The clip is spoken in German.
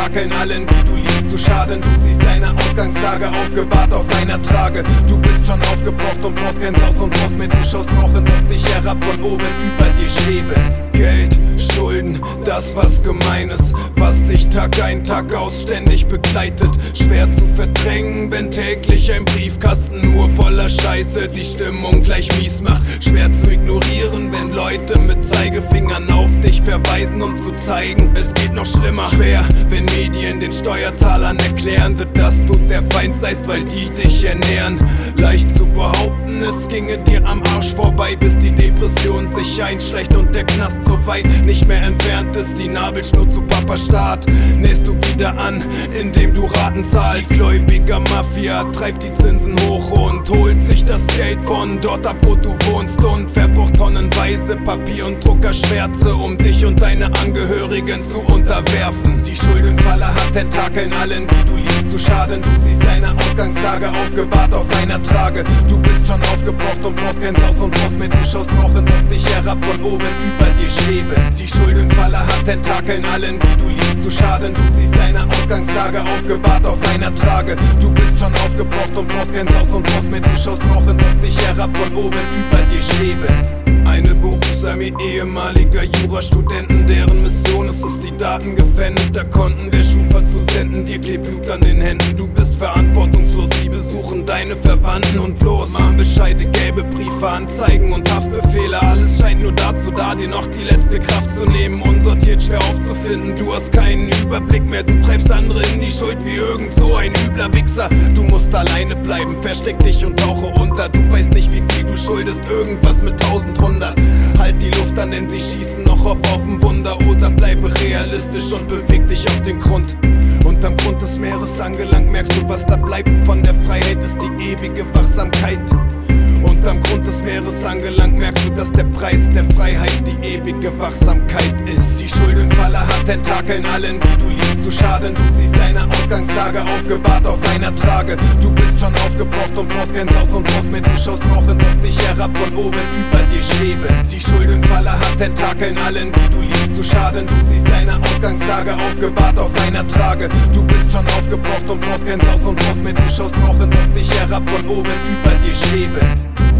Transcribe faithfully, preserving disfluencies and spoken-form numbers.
Tentakeln allen, die du liebst, zu schaden. Du siehst deine Ausgangslage aufgebahrt auf einer Trage. Du bist schon aufgebraucht und brauchst kein Haus und brauchst mit. Du schaust rauchend auf dich herab, von oben über dir schwebend. Geld, Schulden, das was gemein ist, was dich Tag ein, Tag aus ständig begleitet. Schwer zu verdrängen, wenn täglich ein Briefkasten nur voller Scheiße die Stimmung gleich mies macht. Schwer zu ignorieren, wenn Leute mit Zeigefingern auf dich verweisen, um zu zeigen, es geht noch schlimmer. Schwer, wenn Medien den Steuerzahlern erklären, dass du der Feind seist, weil die dich ernähren. Leicht zu behaupten, es ginge dir am Arsch vorbei, bis die Depression sich einschleicht und der Knast so weit nicht mehr entfernt ist. Die Nabelschnur zu Papa Staat nähst du wieder an, indem du Raten zahlst. Die gläubiger Mafia treibt die Zinsen hoch und holt sich das Geld von dort ab, wo du wohnst, und verbraucht tonnenweise Papier und Druckerschwärze, um dich und deine Angehörigen zu unterwerfen. Die Schuldenfalle hat Tentakeln allen, die du liebst, zu schaden. Du siehst deine Ausgangslage aufgebahrt auf einer Trage. Du bist schon aufgebraucht und brauchst kein Haus und brauchst mit. Du schaust rauchend auf dich herab, von oben über dir schwebend. Die Schuldenfalle hat Tentakeln allen, die du liebst, zu schaden. Du siehst deine Ausgangslage aufgebahrt auf einer Trage. Du bist schon aufgebraucht und brauchst kein Haus und brauchst mit. Du schaust rauchend auf dich herab, von oben über dir schwebend. Eine Berufsarmee ehemaliger Jurastudenten, deren Mission ist es, die Daten gefändeter Konten der Schufa zu senden. Dir klebt Blut an den Händen, du bist verantwortungslos. Sie besuchen deine Verwandten und bloß Mahnbescheide, gelbe Briefe, Anzeigen und Haftbefehle. Alles scheint nur dazu da, dir noch die letzte Kraft zu nehmen. Unsortiert, schwer aufzufinden, du hast keinen Überblick mehr. Du treibst andere in die Schuld wie irgend so ein übler Wichser. Du musst alleine bleiben, versteck dich und tauche unter. Du weißt nicht, wie viel du schuldest, irgendwas mit tausend hundert. Halt die Luft an, denn sie schießen noch auf ein Wunder. Oder bleibe realistisch und beweg dich auf den Grund. Und am Grund des Meeres angelangt, merkst du, was da bleibt. Von der Freiheit ist die ewige Wachsamkeit. Und am Grund des Meeres angelangt, merkst du, dass der Preis der Freiheit die ewige Wachsamkeit ist. Die Schuldenfalle hat Tentakeln allen, die du liebst, zu schaden. Du siehst deine Ausgangslage aufgebahrt auf einer Trage. Du bist schon aufgebraucht und brauchst kein Haus und brauchst mit. Du schaust rauchend auf dich herab, von oben über dir schwebend. Die Schuldenfalle hat Tentakeln allen, die du liebst, zu schaden. Du siehst deine Ausgangslage aufgebahrt auf einer Trage. Du bist schon aufgebraucht und brauchst kein Haus und brauchst mit. Du schaust rauchend auf dich herab, von oben über dir schwebend.